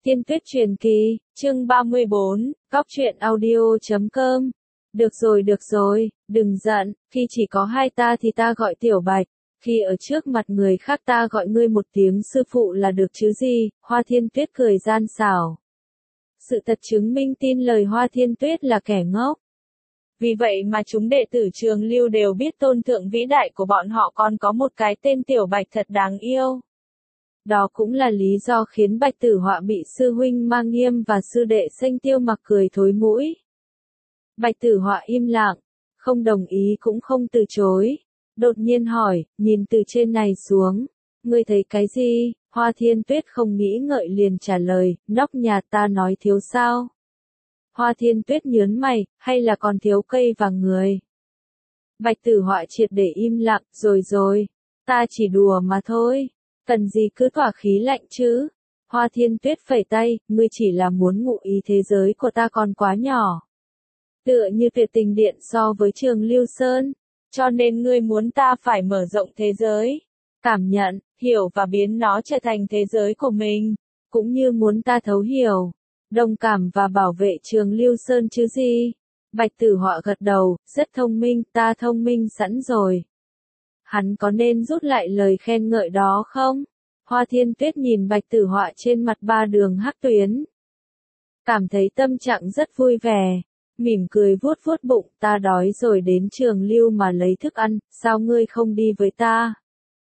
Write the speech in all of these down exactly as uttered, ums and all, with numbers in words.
Thiên Tuyết truyền kỳ, chương ba mươi bốn, góc truyện audio chấm com. Được rồi được rồi, đừng giận, khi chỉ có hai ta thì ta gọi Tiểu Bạch, khi ở trước mặt người khác ta gọi ngươi một tiếng sư phụ là được chứ gì, Hoa Thiên Tuyết cười gian xảo. Sự thật chứng minh tin lời Hoa Thiên Tuyết là kẻ ngốc. Vì vậy mà chúng đệ tử Trường Lưu đều biết tôn thượng vĩ đại của bọn họ còn có một cái tên Tiểu Bạch thật đáng yêu. Đó cũng là lý do khiến Bạch Tử Họa bị sư huynh Mang Nghiêm và sư đệ Xanh Tiêu Mặc cười thối mũi. Bạch Tử Họa im lặng, không đồng ý cũng không từ chối. Đột nhiên hỏi, nhìn từ trên này xuống, ngươi thấy cái gì? Hoa Thiên Tuyết không nghĩ ngợi liền trả lời, nóc nhà ta nói thiếu sao? Hoa Thiên Tuyết nhớn mày, hay là còn thiếu cây và người? Bạch Tử Họa triệt để im lặng, rồi rồi, ta chỉ đùa mà thôi. Cần gì cứ tỏa khí lạnh chứ? Hoa Thiên Tuyết phẩy tay, ngươi chỉ là muốn ngụ ý thế giới của ta còn quá nhỏ. Tựa như Tuyệt Tình Điện so với Trường Lưu Sơn, cho nên ngươi muốn ta phải mở rộng thế giới, cảm nhận, hiểu và biến nó trở thành thế giới của mình, cũng như muốn ta thấu hiểu, đồng cảm và bảo vệ Trường Lưu Sơn chứ gì? Bạch Tử Họa gật đầu, rất thông minh, ta thông minh sẵn rồi. Hắn có nên rút lại lời khen ngợi đó không? Hoa Thiên Tuyết nhìn Bạch Tử Họa trên mặt ba đường hắc tuyến. Cảm thấy tâm trạng rất vui vẻ. Mỉm cười vuốt vuốt bụng, ta đói rồi đến Trường Lưu mà lấy thức ăn, sao ngươi không đi với ta?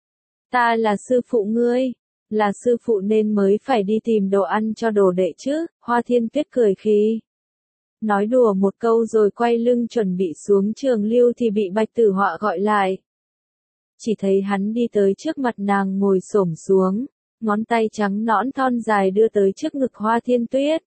Ta là sư phụ ngươi, là sư phụ nên mới phải đi tìm đồ ăn cho đồ đệ chứ, Hoa Thiên Tuyết cười khí. Nói đùa một câu rồi quay lưng chuẩn bị xuống Trường Lưu thì bị Bạch Tử Họa gọi lại. Chỉ thấy hắn đi tới trước mặt nàng ngồi xổm xuống, ngón tay trắng nõn thon dài đưa tới trước ngực Hoa Thiên Tuyết.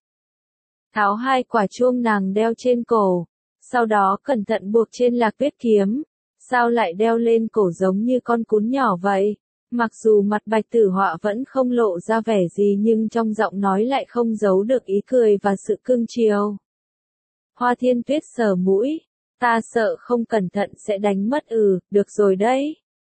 Tháo hai quả chuông nàng đeo trên cổ, sau đó cẩn thận buộc trên lạc tuyết kiếm. Sao lại đeo lên cổ giống như con cún nhỏ vậy? Mặc dù mặt Bạch Tử Họa vẫn không lộ ra vẻ gì nhưng trong giọng nói lại không giấu được ý cười và sự cưng chiều. Hoa Thiên Tuyết sờ mũi, ta sợ không cẩn thận sẽ đánh mất ừ, được rồi đấy.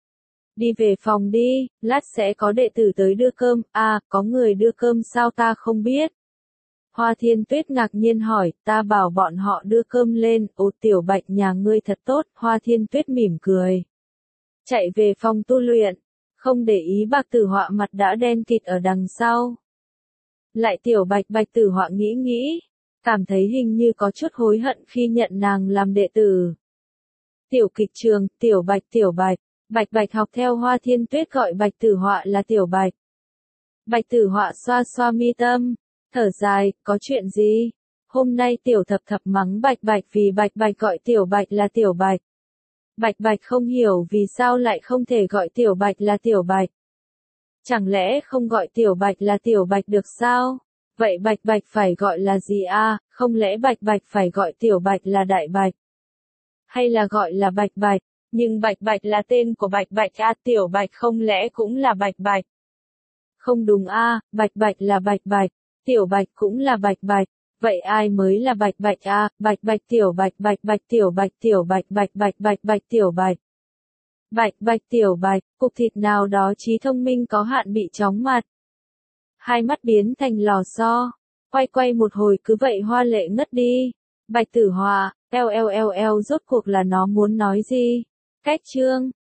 Đi về phòng đi, lát sẽ có đệ tử tới đưa cơm, à, có người đưa cơm sao ta không biết. Hoa Thiên Tuyết ngạc nhiên hỏi, ta bảo bọn họ đưa cơm lên, ô Tiểu Bạch nhà ngươi thật tốt, Hoa Thiên Tuyết mỉm cười. Chạy về phòng tu luyện, không để ý Bạch Tử Họa mặt đã đen kịt ở đằng sau. Lại Tiểu Bạch Bạch Tử Họa nghĩ nghĩ, cảm thấy hình như có chút hối hận khi nhận nàng làm đệ tử. Tiểu kịch trường, Tiểu Bạch Tiểu Bạch. Bạch Bạch học theo Hoa Thiên Tuyết gọi Bạch Tử Họa là Tiểu Bạch. Bạch Tử Họa xoa xoa mi tâm, thở dài, có chuyện gì? Hôm nay Tiểu Thập Thập mắng Bạch Bạch vì Bạch Bạch gọi Tiểu Bạch là Tiểu Bạch. Bạch Bạch không hiểu vì sao lại không thể gọi Tiểu Bạch là Tiểu Bạch. Chẳng lẽ không gọi Tiểu Bạch là Tiểu Bạch được sao? Vậy Bạch Bạch phải gọi là gì à? Không lẽ Bạch Bạch phải gọi Tiểu Bạch là Đại Bạch? Hay là gọi là Bạch Bạch? Nhưng Bạch Bạch là tên của Bạch Bạch à, Tiểu Bạch không lẽ cũng là Bạch Bạch? Không đúng a, à, Bạch Bạch là Bạch Bạch, Tiểu Bạch cũng là Bạch Bạch, vậy ai mới là Bạch Bạch a? À? Bạch Bạch Tiểu Bạch Bạch Bạch Tiểu Bạch Tiểu Bạch Bạch Bạch Bạch Bạch Tiểu Bạch. Bạch Bạch Tiểu Bạch, cục thịt nào đó trí thông minh có hạn bị chóng mặt. Hai mắt biến thành lò xo, quay quay một hồi cứ vậy hoa lệ ngất đi. Bạch Tử Họa, eo eo eo eo rốt cuộc là nó muốn nói gì? Cách chương